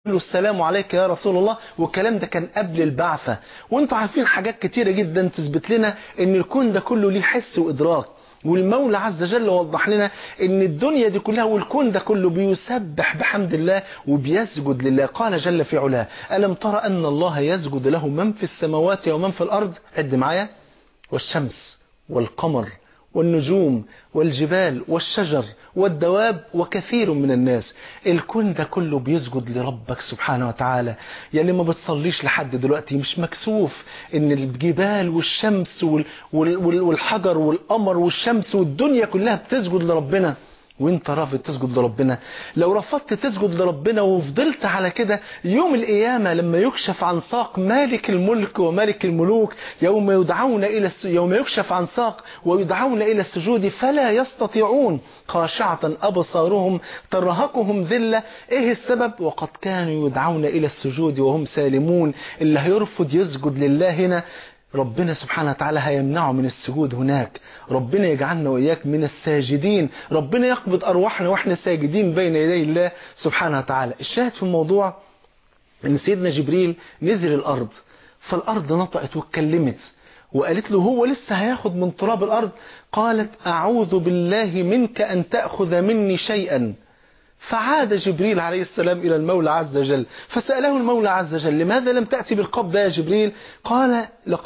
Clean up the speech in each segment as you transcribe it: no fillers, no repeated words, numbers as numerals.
السلام عليك يا رسول الله، والكلام ده كان قبل البعثة. وانتوا عارفين حاجات كتيرة جدا تثبت لنا ان الكون ده كله ليه حس وادراك، والمولى عز وجل وضح لنا ان الدنيا دي كلها والكون ده كله بيسبح بحمد الله وبيسجد لله. قال جل في علاه: ألم ترى أن الله يسجد له من في السماوات ومن في الأرض؟ عد معايا: والشمس والقمر والنجوم والجبال والشجر والدواب وكثير من الناس. الكون ده كله بيسجد لربك سبحانه وتعالى. يعني ما بتصليش لحد دلوقتي مش مكسوف ان الجبال والشمس والحجر والقمر والشمس والدنيا كلها بتسجد لربنا، وانت رافض تسجد لربنا؟ لو رفضت تسجد لربنا وفضلت على كده، يوم القيامة لما يكشف عن ساق مالك الملك ومالك الملوك، يوم يكشف عن ساق ويدعون إلى السجود فلا يستطيعون، خاشعة أبصارهم ترهقهم ذلة. ايه السبب؟ وقد كانوا يدعون إلى السجود وهم سالمون. اللي هيرفض يسجد لله هنا ربنا سبحانه وتعالى هيمنعه من السجود هناك. ربنا يجعلنا وإياك من الساجدين، ربنا يقبض أرواحنا وإحنا ساجدين بين يدي الله سبحانه وتعالى. الشاهد في الموضوع أن سيدنا جبريل نزل الأرض، فالأرض نطقت واتكلمت وقالت له هو لسه هياخد من تراب الأرض. قالت: أعوذ بالله منك أن تأخذ مني شيئا. فعاد جبريل عليه السلام إلى المولى عز وجل، فسأله المولى عز وجل: لماذا لم تأتي بالقبضة يا جبريل؟ قال: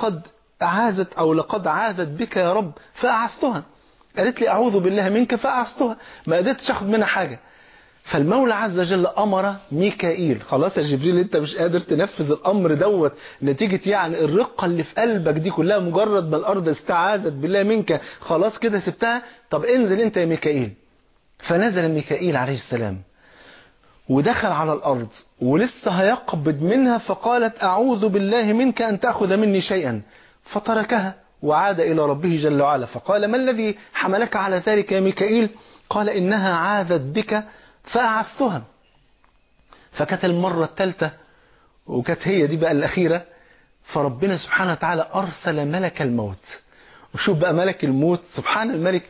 لقد عاذت بك يا رب فأعزتها. قالت لي أعوذ بالله منك فأعزتها، ما قدرتش أخذ منها حاجة. فالمولى عز وجل أمر ميكائيل: خلاص يا جبريل أنت مش قادر تنفذ الأمر دوت نتيجة يعني الرقة اللي في قلبك دي كلها، مجرد ما الأرض استعاذت بالله منك خلاص كده سبتها، طب انزل أنت يا ميكائيل. فنزل ميكائيل عليه السلام ودخل على الأرض ولسه هيقبض منها، فقالت: أعوذ بالله منك أن تأخذ مني شيئا. فتركها وعاد إلى ربه جل وعلا، فقال: ما الذي حملك على ذلك يا ميكائيل؟ قال: إنها عاذت بك فأعذتها. فكانت المرة الثالثة وكانت هي دي بقى الأخيرة، فربنا سبحانه وتعالى أرسل ملك الموت. وشوف بقى ملك الموت، سبحان الملك،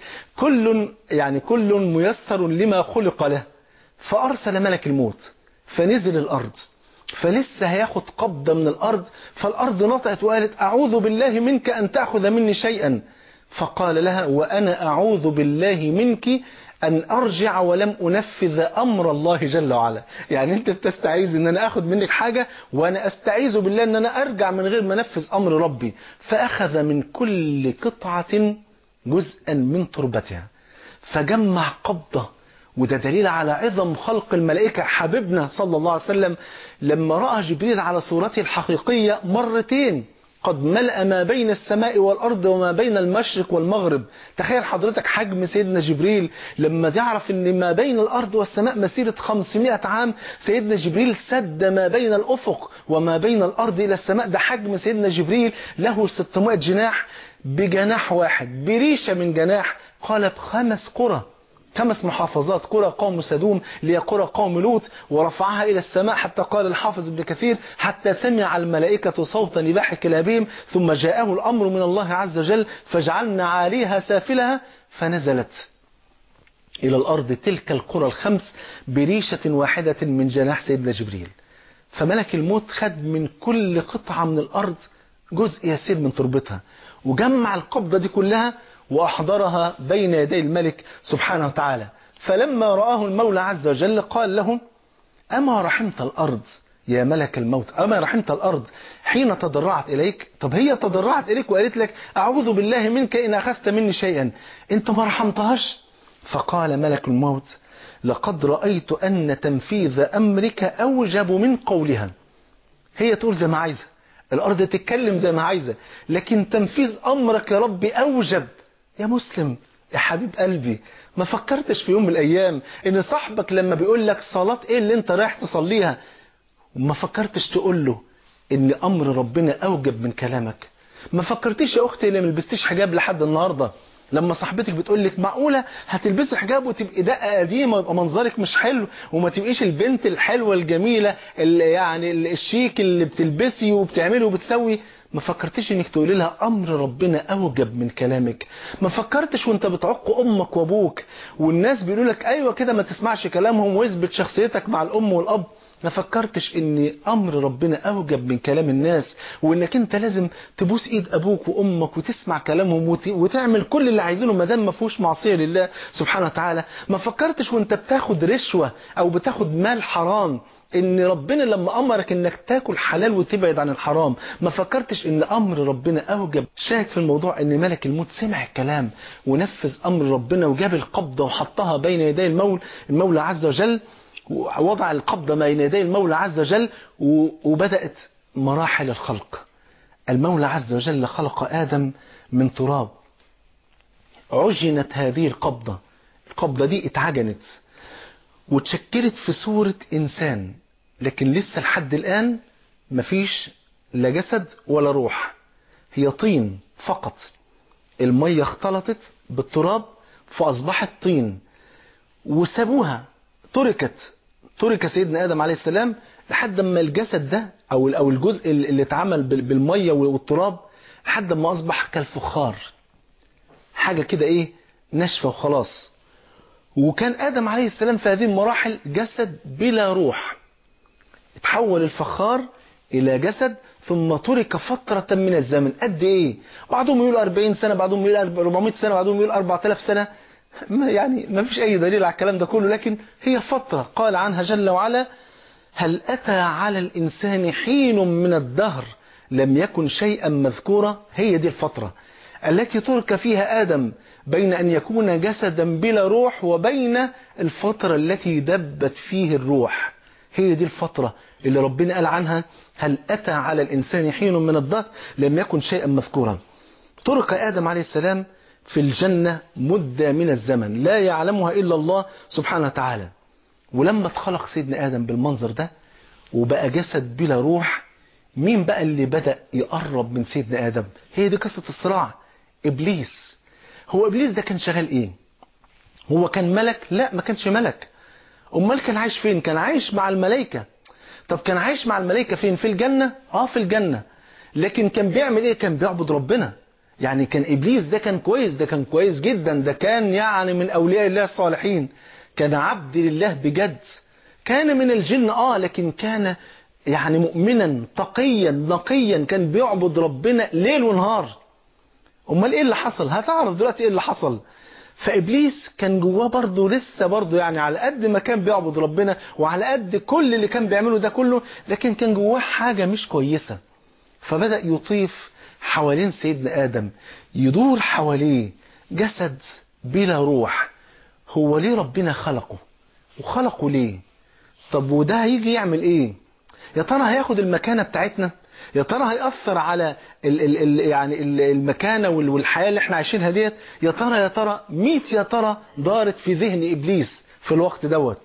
كل ميسر لما خلق له. فأرسل ملك الموت فنزل الأرض، فلسه هياخد قبضة من الأرض، فالأرض نطقت وقالت: أعوذ بالله منك أن تأخذ مني شيئا. فقال لها: وأنا أعوذ بالله منك أن أرجع ولم أنفذ أمر الله جل وعلا. يعني أنت بتستعيذ أن أنا أخذ منك حاجة، وأنا أستعيذ بالله أن أنا أرجع من غير ما أنفذ أمر ربي. فأخذ من كل قطعة جزءا من تربتها فجمع قبضة. وده دليل على عظم خلق الملائكة. حبيبنا صلى الله عليه وسلم لما رأى جبريل على صورته الحقيقية مرتين، قد ملأ ما بين السماء والأرض وما بين المشرق والمغرب. تخيل حضرتك حجم سيدنا جبريل لما تعرف ان ما بين الأرض والسماء مسيرة 500 عام، سيدنا جبريل سد ما بين الأفق وما بين الأرض إلى السماء. ده حجم سيدنا جبريل، له 600 جناح، بجناح واحد بريشة من جناح قلب 5 قرى، 5 محافظات: قرى قوم سدوم، لقرى قوم لوط، ورفعها إلى السماء حتى قال الحافظ ابن كثير: حتى سمع الملائكة صوت نباح كلابهم، ثم جاءه الأمر من الله عز وجل فجعلنا عاليها سافلها، فنزلت إلى الأرض تلك القرى ال5 بريشة واحدة من جناح سيدنا جبريل. فملك الموت خد من كل قطعة من الأرض جزء يسير من تربتها، وجمع القبضة دي كلها وأحضرها بين يدي الملك سبحانه وتعالى. فلما رآه المولى عز وجل قال له: أما رحمت الأرض يا ملك الموت؟ أما رحمت الأرض حين تضرعت إليك؟ طب هي تضرعت إليك وقالت لك: أعوذ بالله منك إن أخذت مني شيئا، أنت ما رحمتهاش؟ فقال ملك الموت: لقد رأيت أن تنفيذ أمرك أوجب من قولها. هي تقول زي ما عايزة، الأرض تتكلم زي ما عايزة، لكن تنفيذ أمرك يا ربي أوجب. يا مسلم يا حبيب قلبي، ما فكرتش في يوم من الأيام إن صاحبك لما بيقول لك صلاة إيه اللي أنت رايح تصليها، ما فكرتش تقول له إن أمر ربنا أوجب من كلامك؟ ما فكرتيش يا أختي اللي ما لبستيش حجاب لحد النهاردة لما صاحبتك بتقول لك: معقولة هتلبسي حجاب وتبقي دقة قديمة ويبقى منظرك مش حلو وما تبقيش البنت الحلوة الجميلة اللي يعني الشيك اللي بتلبسي وبتعملي وبتسوي؟ ما فكرتش انك تقولي لها امر ربنا اوجب من كلامك؟ ما فكرتش وانت بتعق امك وابوك والناس بيقولوا لك ايوه كده ما تسمعش كلامهم واثبت شخصيتك مع الام والاب، ما فكرتش ان امر ربنا اوجب من كلام الناس، وانك انت لازم تبوس ايد ابوك وامك وتسمع كلامهم وتعمل كل اللي عايزينه ما دام ما فيهوش معصيه لله سبحانه وتعالى. ما فكرتش وانت بتاخد رشوه او بتاخد مال حرام ان ربنا لما امرك انك تاكل حلال وتبعد عن الحرام، ما فكرتش ان امر ربنا اوجب. شاهد في الموضوع ان ملك الموت سمع الكلام ونفذ امر ربنا وجاب القبضه وحطها بين يدي المولى عز وجل، ووضع القبضة بين يدي المولى عز وجل، وبدأت مراحل الخلق. المولى عز وجل خلق آدم من تراب، عجنت هذه القبضة دي اتعجنت وتشكلت في صورة إنسان، لكن لسه لحد الآن مفيش لا جسد ولا روح، هي طين فقط. المية اختلطت بالتراب فأصبحت طين، وسابوها ترك سيدنا آدم عليه السلام لحد ما الجسد ده أو الجزء اللي اتعمل بالمية والتراب لحد ما أصبح كالفخار، حاجة كده ناشفة وخلاص. وكان آدم عليه السلام في هذه المراحل جسد بلا روح، اتحول الفخار إلى جسد ثم ترك فترة من الزمن. قد إيه؟ بعضهم يقول 40 سنة، بعضهم يقول 400 سنة، بعضهم يقول 4000 سنة، يعني ما فيش أي دليل على الكلام ده كله، لكن هي فترة قال عنها جل وعلا: هل أتى على الإنسان حين من الدهر لم يكن شيئا مذكورا. هي دي الفترة التي ترك فيها آدم بين أن يكون جسدا بلا روح وبين الفترة التي دبت فيه الروح. هي دي الفترة اللي ربنا قال عنها: هل أتى على الإنسان حين من الدهر لم يكن شيئا مذكورا. ترك آدم عليه السلام في الجنة مدة من الزمن لا يعلمها إلا الله سبحانه وتعالى. ولما اتخلق سيدنا آدم بالمنظر ده وبقى جسد بلا روح، مين بقى اللي بدأ يقرب من سيدنا آدم؟ هي دي قصة الصراع. إبليس. هو إبليس ده كان شغال إيه؟ هو كان ملك؟ لا، ما كانش ملك. أمال كان عايش فين؟ كان عايش مع الملائكة. طب كان عايش مع الملائكة فين؟ في الجنة؟ في الجنة. لكن كان بيعمل إيه؟ كان بيعبد ربنا. يعني كان إبليس ده كان كويس، ده كان كويس جدا، ده كان يعني من أولياء الله الصالحين، كان عبد لله بجد، كان من الجن لكن كان يعني مؤمنا تقيا نقيا، كان بيعبد ربنا ليل ونهار. امال ايه اللي حصل؟ هتعرف دلوقتي ايه اللي حصل. فإبليس كان جواه برضه لسه برضه يعني على قد ما كان بيعبد ربنا وعلى قد كل اللي كان بيعمله ده كله، لكن كان جواه حاجة مش كويسة. فبدأ يطيف حوالين سيدنا آدم، يدور حواليه جسد بلا روح. هو ليه ربنا خلقه؟ وخلقه ليه؟ طب وده هيجي يعمل ايه؟ يا ترى هياخد المكانة بتاعتنا؟ يا ترى هيأثر على يعني المكانة والحياة اللي احنا عايشينها ديت؟ يا ترى 100 يا ترى دارت في ذهن إبليس في الوقت دوت.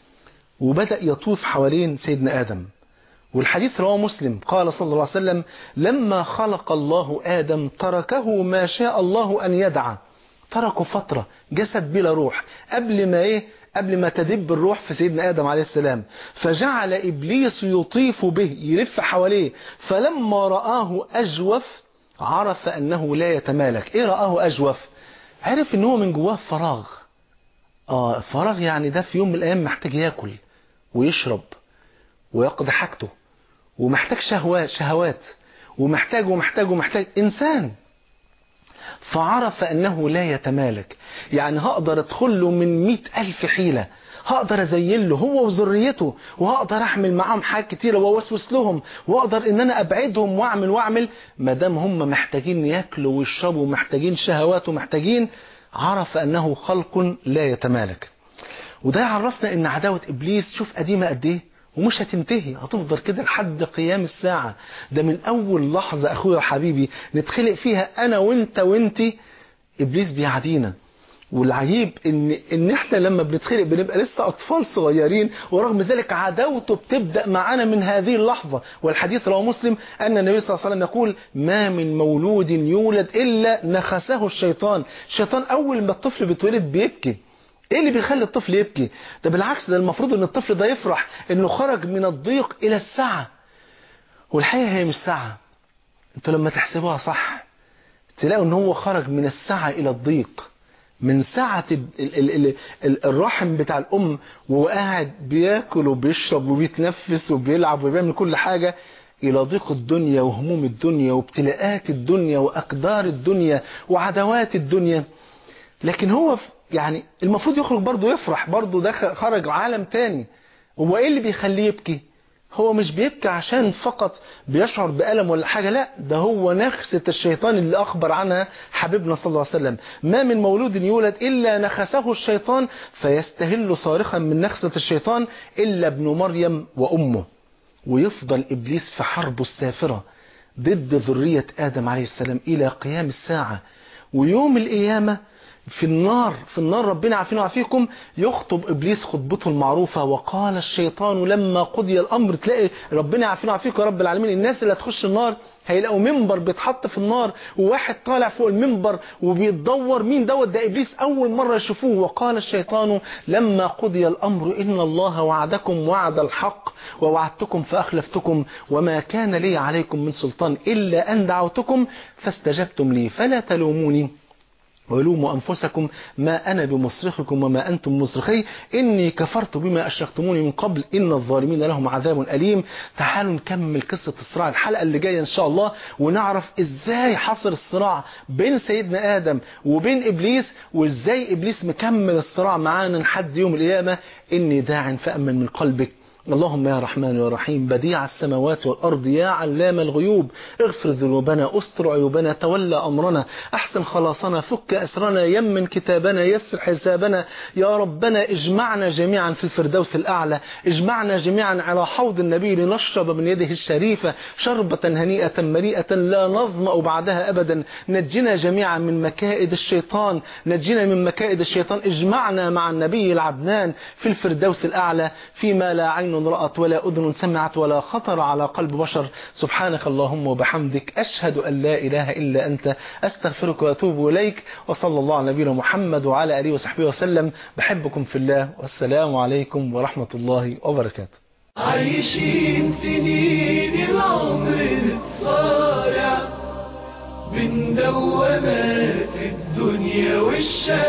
وبدأ يطوف حوالين سيدنا آدم. والحديث رواه مسلم، قال صلى الله عليه وسلم: لما خلق الله آدم تركه ما شاء الله أن يدعى. تركه فترة جسد بلا روح قبل ما تدب الروح في سيدنا آدم عليه السلام. فجعل إبليس يطيف به، يلف حواليه. فلما رآه أجوف عرف أنه لا يتمالك. إيه رآه أجوف؟ عرف أنه من جواه فراغ. فراغ، يعني ده في يوم من الأيام محتاج يأكل ويشرب ويقضي حاجته، ومحتاج شهوات، ومحتاج إنسان. فعرف أنه لا يتمالك، يعني هقدر أدخل له من 100,000 حيلة، هقدر أزين له هو وذريته، وهقدر أحمل معهم حاجات كتيرة ووسوس لهم، وأقدر إن أنا أبعدهم وأعمل ما دام هم محتاجين يأكلوا ويشربوا، محتاجين شهوات ومحتاجين. عرف أنه خلق لا يتمالك. وده يعرفنا إن عداوة إبليس شوف قديمة قد إيه، ومش هتنتهي، هتفضل كده لحد قيام الساعة. ده من أول لحظة أخويا وحبيبي نتخلق فيها أنا وإنتي إبليس بيعدينا. والعجيب إن إحنا لما بنتخلق بنبقى لسه أطفال صغيرين، ورغم ذلك عداوته بتبدأ معنا من هذه اللحظة. والحديث رواه مسلم أن النبي صلى الله عليه وسلم يقول: ما من مولود يولد إلا نخسه الشيطان. الشيطان أول ما الطفل بيتولد بيبكي. ايه اللي بيخلي الطفل يبكي؟ ده بالعكس، ده المفروض ان الطفل ده يفرح انه خرج من الضيق الى السعة. والحقيقة هي مش سعة، انتوا لما تحسبوها صح تلاقوا ان هو خرج من السعة الى الضيق. من ساعة الرحم بتاع الأم وهو قاعد بياكل وبيشرب وبيتنفس وبيلعب وبيعمل كل حاجة، إلى ضيق الدنيا وهموم الدنيا وابتلاءات الدنيا وأقدار الدنيا وعدوات الدنيا. لكن هو يعني المفروض يخرج برضه يفرح، برضه ده خرج عالم تاني. هو إيه اللي بيخليه يبكي؟ هو مش بيبكي عشان فقط بيشعر بألم ولا حاجة، لا، ده هو نخسة الشيطان اللي أخبر عنها حبيبنا صلى الله عليه وسلم: ما من مولود يولد إلا نخسه الشيطان فيستهل صارخا من نخسة الشيطان إلا ابن مريم وأمه. ويفضل إبليس في حربه السافرة ضد ذرية آدم عليه السلام إلى قيام الساعة. ويوم القيامة في النار ربنا عافينا وعافيكم، يخطب إبليس خطبته المعروفة: وقال الشيطان لما قضي الأمر. تلاقي ربنا عافينا وعافيكم يا رب العالمين، الناس اللي هتخش النار هيلاقوا منبر بيتحط في النار وواحد طالع فوق المنبر وبيتدور، مين دوت؟ ده إبليس، أول مرة يشوفوه. وقال الشيطان لما قضي الأمر إن الله وعدكم وعد الحق ووعدتكم فأخلفتكم وما كان لي عليكم من سلطان إلا أن دعوتكم فاستجبتم لي فلا تلوموني ولوموا أنفسكم ما أنا بمصرخكم وما أنتم مصرخي إني كفرت بما أشركتموني من قبل إن الظالمين لهم عذاب أليم. تعالوا نكمل قصة الصراع الحلقة اللي جاية إن شاء الله، ونعرف إزاي حصل الصراع بين سيدنا آدم وبين إبليس، وإزاي إبليس مكمل الصراع معانا لحد يوم القيامة. إني داع فأمن من قلبك. اللهم يا رحمن يا رحيم بديع السماوات والأرض يا علام الغيوب، اغفر ذنوبنا، استر عيوبنا، تولى أمرنا، أحسن خلاصنا، فك أسرنا، يمن كتابنا، يسر حسابنا. يا ربنا اجمعنا جميعا في الفردوس الأعلى، اجمعنا جميعا على حوض النبي لنشرب من يده الشريفة شربة هنيئة مريئة لا نظمأ بعدها أبدا. نجنا جميعا من مكائد الشيطان، نجنا من مكائد الشيطان. اجمعنا مع النبي العدنان في الفردوس الأعلى فيما لا عين رأت ولا أذن سمعت ولا خطر على قلب بشر. سبحانك اللهم وبحمدك، أشهد أن لا إله إلا أنت، أستغفرك وأتوب إليك. وصلى الله على نبينا محمد وعلى آله وصحبه وسلم. بحبكم في الله، والسلام عليكم ورحمة الله وبركاته. عايشين سنين العمر نتصارع من دوامات الدنيا والشارع.